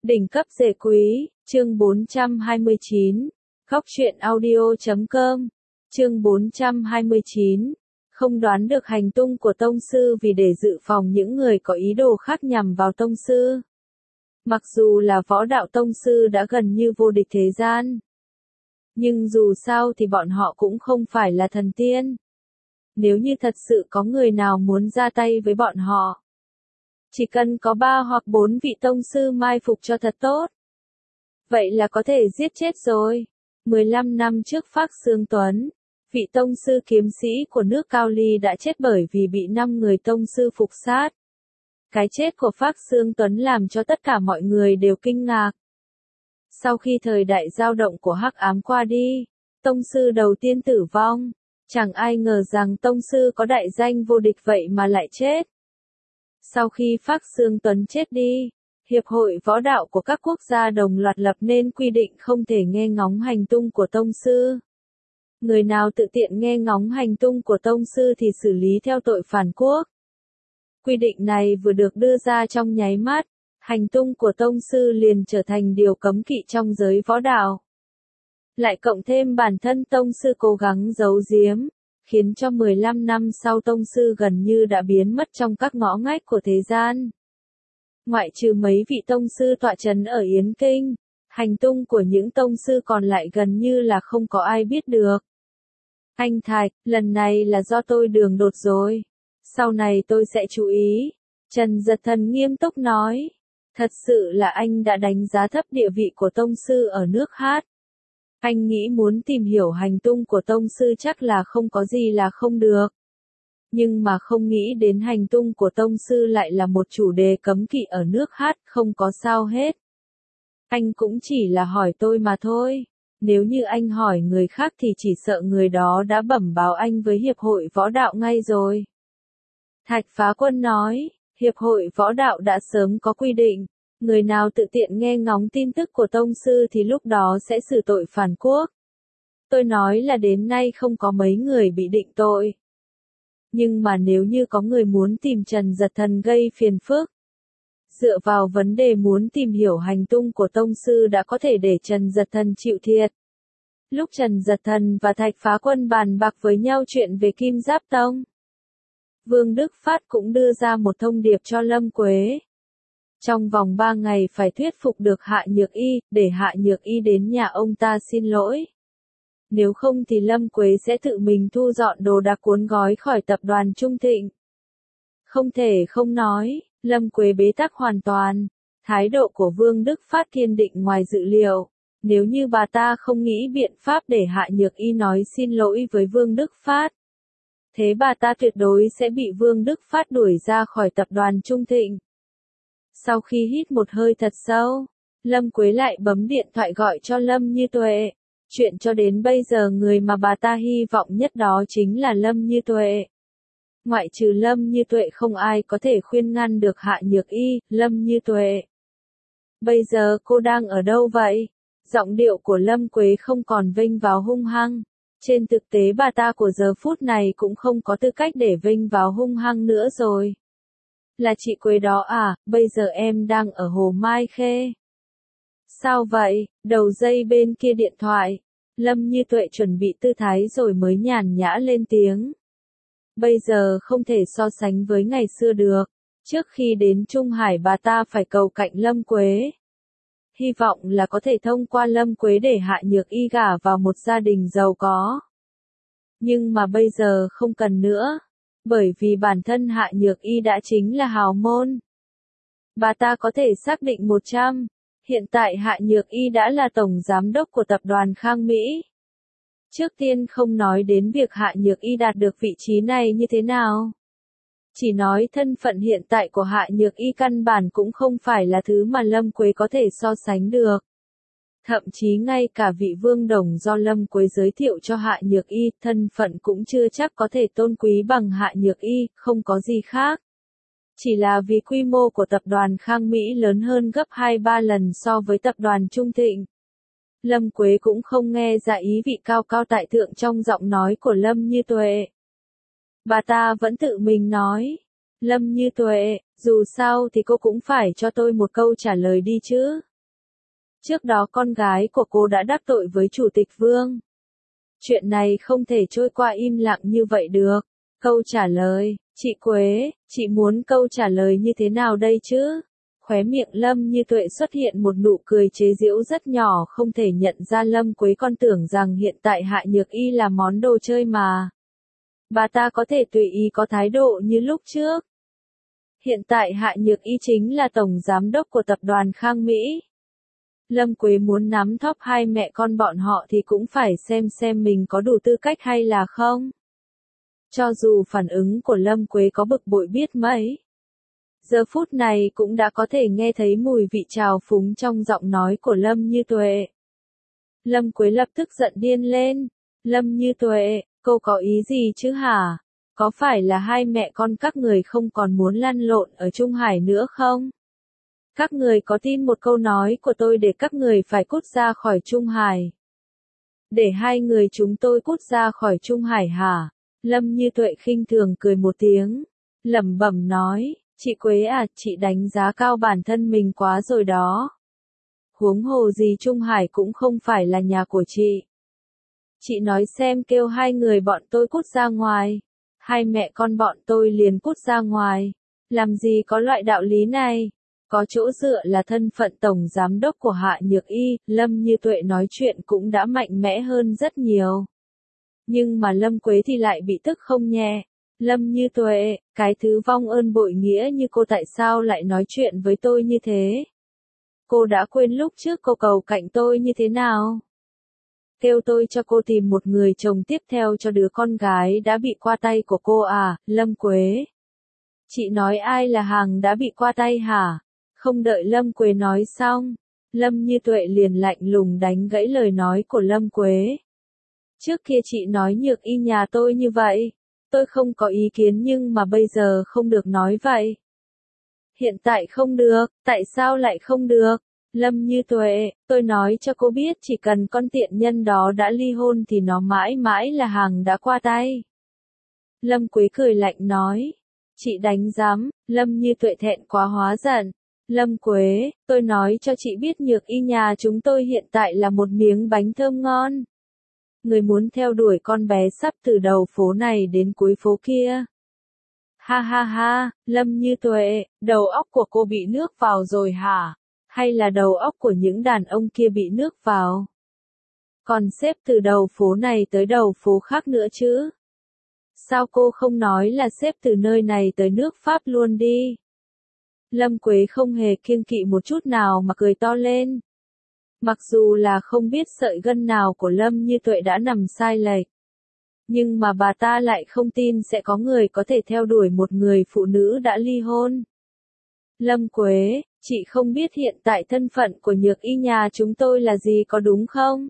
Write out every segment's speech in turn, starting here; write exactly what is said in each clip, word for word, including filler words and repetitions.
Đỉnh cấp rể quý, chương bốn trăm hai mươi chín, góc truyện audio chấm com, chương bốn trăm hai mươi chín, không đoán được hành tung của tông sư vì để dự phòng những người có ý đồ khác nhằm vào tông sư. Mặc dù là võ đạo tông sư đã gần như vô địch thế gian, nhưng dù sao thì bọn họ cũng không phải là thần tiên. Nếu như thật sự có người nào muốn ra tay với bọn họ, chỉ cần có ba hoặc bốn vị tông sư mai phục cho thật tốt, vậy là có thể giết chết rồi. mười lăm năm trước Phác Xương Tuấn, vị tông sư kiếm sĩ của nước Cao Ly đã chết bởi vì bị năm người tông sư phục sát. Cái chết của Phác Xương Tuấn làm cho tất cả mọi người đều kinh ngạc. Sau khi thời đại dao động của hắc ám qua đi, tông sư đầu tiên tử vong, chẳng ai ngờ rằng tông sư có đại danh vô địch vậy mà lại chết. Sau khi Phác Xương Tuấn chết đi, Hiệp hội võ đạo của các quốc gia đồng loạt lập nên quy định không thể nghe ngóng hành tung của tông sư. Người nào tự tiện nghe ngóng hành tung của tông sư thì xử lý theo tội phản quốc. Quy định này vừa được đưa ra trong nháy mắt, hành tung của tông sư liền trở thành điều cấm kỵ trong giới võ đạo. Lại cộng thêm bản thân tông sư cố gắng giấu giếm, khiến cho mười lăm năm sau tông sư gần như đã biến mất trong các ngõ ngách của thế gian. Ngoại trừ mấy vị tông sư tọa trấn ở Yến Kinh, hành tung của những tông sư còn lại gần như là không có ai biết được. Anh Thạch, lần này là do tôi đường đột rồi. Sau này tôi sẽ chú ý. Trần Giật Thần nghiêm túc nói. Thật sự là anh đã đánh giá thấp địa vị của tông sư ở nước hát. Anh nghĩ muốn tìm hiểu hành tung của tông sư chắc là không có gì là không được. Nhưng mà không nghĩ đến hành tung của tông sư lại là một chủ đề cấm kỵ ở nước hát, không có sao hết. Anh cũng chỉ là hỏi tôi mà thôi. Nếu như anh hỏi người khác thì chỉ sợ người đó đã bẩm báo anh với Hiệp hội Võ Đạo ngay rồi. Thạch Phá Quân nói, Hiệp hội Võ Đạo đã sớm có quy định, người nào tự tiện nghe ngóng tin tức của tông sư thì lúc đó sẽ xử tội phản quốc. Tôi nói là đến nay không có mấy người bị định tội. Nhưng mà nếu như có người muốn tìm Trần Giật Thần gây phiền phức, dựa vào vấn đề muốn tìm hiểu hành tung của tông sư đã có thể để Trần Giật Thần chịu thiệt. Lúc Trần Giật Thần và Thạch Phá Quân bàn bạc với nhau chuyện về Kim Giáp Tông, Vương Đức Phát cũng đưa ra một thông điệp cho Lâm Quế. Trong vòng ba ngày phải thuyết phục được Hạ Nhược Y, để Hạ Nhược Y đến nhà ông ta xin lỗi. Nếu không thì Lâm Quế sẽ tự mình thu dọn đồ đạc cuốn gói khỏi tập đoàn Trung Thịnh. Không thể không nói, Lâm Quế bế tắc hoàn toàn. Thái độ của Vương Đức Phát kiên định ngoài dự liệu. Nếu như bà ta không nghĩ biện pháp để Hạ Nhược Y nói xin lỗi với Vương Đức Phát, thế bà ta tuyệt đối sẽ bị Vương Đức Phát đuổi ra khỏi tập đoàn Trung Thịnh. Sau khi hít một hơi thật sâu, Lâm Quế lại bấm điện thoại gọi cho Lâm Như Tuệ. Chuyện cho đến bây giờ người mà bà ta hy vọng nhất đó chính là Lâm Như Tuệ. Ngoại trừ Lâm Như Tuệ không ai có thể khuyên ngăn được Hạ Nhược Y, Lâm Như Tuệ. Bây giờ cô đang ở đâu vậy? Giọng điệu của Lâm Quế không còn vênh vào hung hăng. Trên thực tế bà ta của giờ phút này cũng không có tư cách để vênh vào hung hăng nữa rồi. Là chị Quế đó à, bây giờ em đang ở Hồ Mai Khê. Sao vậy? Đầu dây bên kia điện thoại. Lâm Như Tuệ chuẩn bị tư thái rồi mới nhàn nhã lên tiếng. Bây giờ không thể so sánh với ngày xưa được. Trước khi đến Trung Hải bà ta phải cầu cạnh Lâm Quế. Hy vọng là có thể thông qua Lâm Quế để Hạ Nhược Y gả vào một gia đình giàu có. Nhưng mà bây giờ không cần nữa. Bởi vì bản thân Hạ Nhược Y đã chính là hào môn. Bà ta có thể xác định một trăm. Hiện tại Hạ Nhược Y đã là tổng giám đốc của tập đoàn Khang Mỹ. Trước tiên không nói đến việc Hạ Nhược Y đạt được vị trí này như thế nào. Chỉ nói thân phận hiện tại của Hạ Nhược Y căn bản cũng không phải là thứ mà Lâm Quế có thể so sánh được. Thậm chí ngay cả vị vương đồng do Lâm Quế giới thiệu cho Hạ Nhược Y, thân phận cũng chưa chắc có thể tôn quý bằng Hạ Nhược Y, không có gì khác. Chỉ là vì quy mô của tập đoàn Khang Mỹ lớn hơn gấp hai ba lần so với tập đoàn Trung Thịnh. Lâm Quế cũng không nghe ra ý vị cao cao tại thượng trong giọng nói của Lâm Như Tuệ. Bà ta vẫn tự mình nói. Lâm Như Tuệ, dù sao thì cô cũng phải cho tôi một câu trả lời đi chứ. Trước đó con gái của cô đã đắc tội với Chủ tịch Vương. Chuyện này không thể trôi qua im lặng như vậy được. Câu trả lời, chị Quế, chị muốn câu trả lời như thế nào đây chứ? Khóe miệng Lâm Như Tuệ xuất hiện một nụ cười chế giễu rất nhỏ, không thể nhận ra Lâm Quế con tưởng rằng hiện tại Hạ Nhược Y là món đồ chơi mà. Bà ta có thể tùy ý có thái độ như lúc trước. Hiện tại Hạ Nhược Y chính là tổng giám đốc của tập đoàn Khang Mỹ. Lâm Quế muốn nắm thóp hai mẹ con bọn họ thì cũng phải xem xem mình có đủ tư cách hay là không. Cho dù phản ứng của Lâm Quế có bực bội biết mấy, giờ phút này cũng đã có thể nghe thấy mùi vị trào phúng trong giọng nói của Lâm Như Tuệ. Lâm Quế lập tức giận điên lên. Lâm Như Tuệ, cô có ý gì chứ hả? Có phải là hai mẹ con các người không còn muốn lăn lộn ở Trung Hải nữa không? Các người có tin một câu nói của tôi để các người phải cút ra khỏi Trung Hải? Để hai người chúng tôi cút ra khỏi Trung Hải hả? Lâm Như Tuệ khinh thường cười một tiếng, lẩm bẩm nói, chị Quế à, chị đánh giá cao bản thân mình quá rồi đó. Huống hồ gì Trung Hải cũng không phải là nhà của chị. Chị nói xem kêu hai người bọn tôi cút ra ngoài. Hai mẹ con bọn tôi liền cút ra ngoài. Làm gì có loại đạo lý này? Có chỗ dựa là thân phận tổng giám đốc của Hạ Nhược Y, Lâm Như Tuệ nói chuyện cũng đã mạnh mẽ hơn rất nhiều. Nhưng mà Lâm Quế thì lại bị tức không nhẹ. Lâm Như Tuệ, cái thứ vong ơn bội nghĩa như cô tại sao lại nói chuyện với tôi như thế? Cô đã quên lúc trước cô cầu cạnh tôi như thế nào? Kêu tôi cho cô tìm một người chồng tiếp theo cho đứa con gái đã bị qua tay của cô à, Lâm Quế? Chị nói ai là hàng đã bị qua tay hả? Không đợi Lâm Quế nói xong, Lâm Như Tuệ liền lạnh lùng đánh gãy lời nói của Lâm Quế. Trước kia chị nói Nhược Y nhà tôi như vậy, tôi không có ý kiến nhưng mà bây giờ không được nói vậy. Hiện tại không được, tại sao lại không được? Lâm Như Tuệ, tôi nói cho cô biết chỉ cần con tiện nhân đó đã ly hôn thì nó mãi mãi là hàng đã qua tay. Lâm Quế cười lạnh nói. Chị đánh giám, Lâm Như Tuệ thẹn quá hóa giận. Lâm Quế, tôi nói cho chị biết Nhược Y nhà chúng tôi hiện tại là một miếng bánh thơm ngon. Người muốn theo đuổi con bé sắp từ đầu phố này đến cuối phố kia. Ha ha ha, Lâm Như Tuệ, đầu óc của cô bị nước vào rồi hả? Hay là đầu óc của những đàn ông kia bị nước vào? Còn xếp từ đầu phố này tới đầu phố khác nữa chứ? Sao cô không nói là xếp từ nơi này tới nước Pháp luôn đi? Lâm Quế không hề kiêng kỵ một chút nào mà cười to lên. Mặc dù là không biết sợi gân nào của Lâm Như Tuệ đã nằm sai lệch, nhưng mà bà ta lại không tin sẽ có người có thể theo đuổi một người phụ nữ đã ly hôn. Lâm Quế, chị không biết hiện tại thân phận của Nhược Y nhà chúng tôi là gì có đúng không?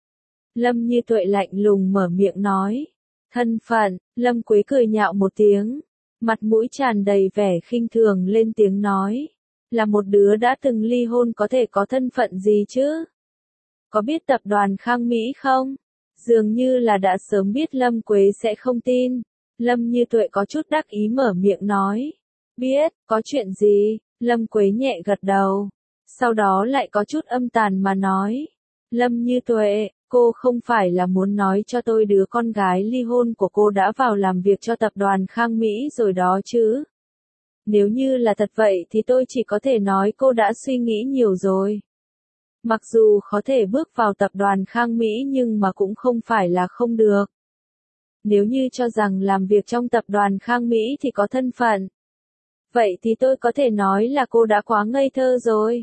Lâm Như Tuệ lạnh lùng mở miệng nói. Thân phận, Lâm Quế cười nhạo một tiếng, mặt mũi tràn đầy vẻ khinh thường lên tiếng nói. Là một đứa đã từng ly hôn có thể có thân phận gì chứ? Có biết tập đoàn Khang Mỹ không? Dường như là đã sớm biết Lâm Quế sẽ không tin. Lâm Như Tuệ có chút đắc ý mở miệng nói. Biết, có chuyện gì? Lâm Quế nhẹ gật đầu. Sau đó lại có chút âm tàn mà nói. Lâm Như Tuệ, cô không phải là muốn nói cho tôi đứa con gái ly hôn của cô đã vào làm việc cho tập đoàn Khang Mỹ rồi đó chứ? Nếu như là thật vậy thì tôi chỉ có thể nói cô đã suy nghĩ nhiều rồi. Mặc dù có thể bước vào tập đoàn Khang Mỹ nhưng mà cũng không phải là không được. Nếu như cho rằng làm việc trong tập đoàn Khang Mỹ thì có thân phận, vậy thì tôi có thể nói là cô đã quá ngây thơ rồi.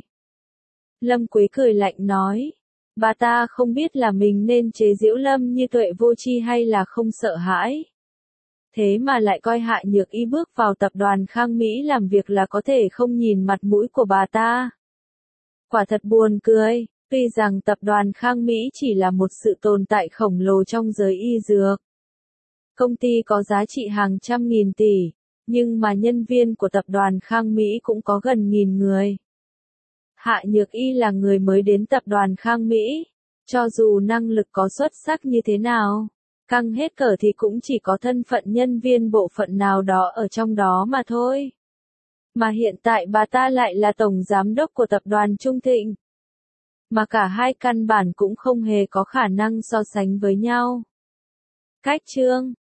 Lâm Quế cười lạnh nói. Bà ta không biết là mình nên chế giễu Lâm Như Tuệ vô tri hay là không sợ hãi. Thế mà lại coi Hạ Nhược Y bước vào tập đoàn Khang Mỹ làm việc là có thể không nhìn mặt mũi của bà ta. Quả thật buồn cười, tuy rằng tập đoàn Khang Mỹ chỉ là một sự tồn tại khổng lồ trong giới y dược. Công ty có giá trị hàng trăm nghìn tỷ, nhưng mà nhân viên của tập đoàn Khang Mỹ cũng có gần nghìn người. Hạ Nhược Y là người mới đến tập đoàn Khang Mỹ, cho dù năng lực có xuất sắc như thế nào, căng hết cỡ thì cũng chỉ có thân phận nhân viên bộ phận nào đó ở trong đó mà thôi. Mà hiện tại bà ta lại là tổng giám đốc của tập đoàn Trung Thịnh. mà cả hai căn bản cũng không hề có khả năng so sánh với nhau. Cách chương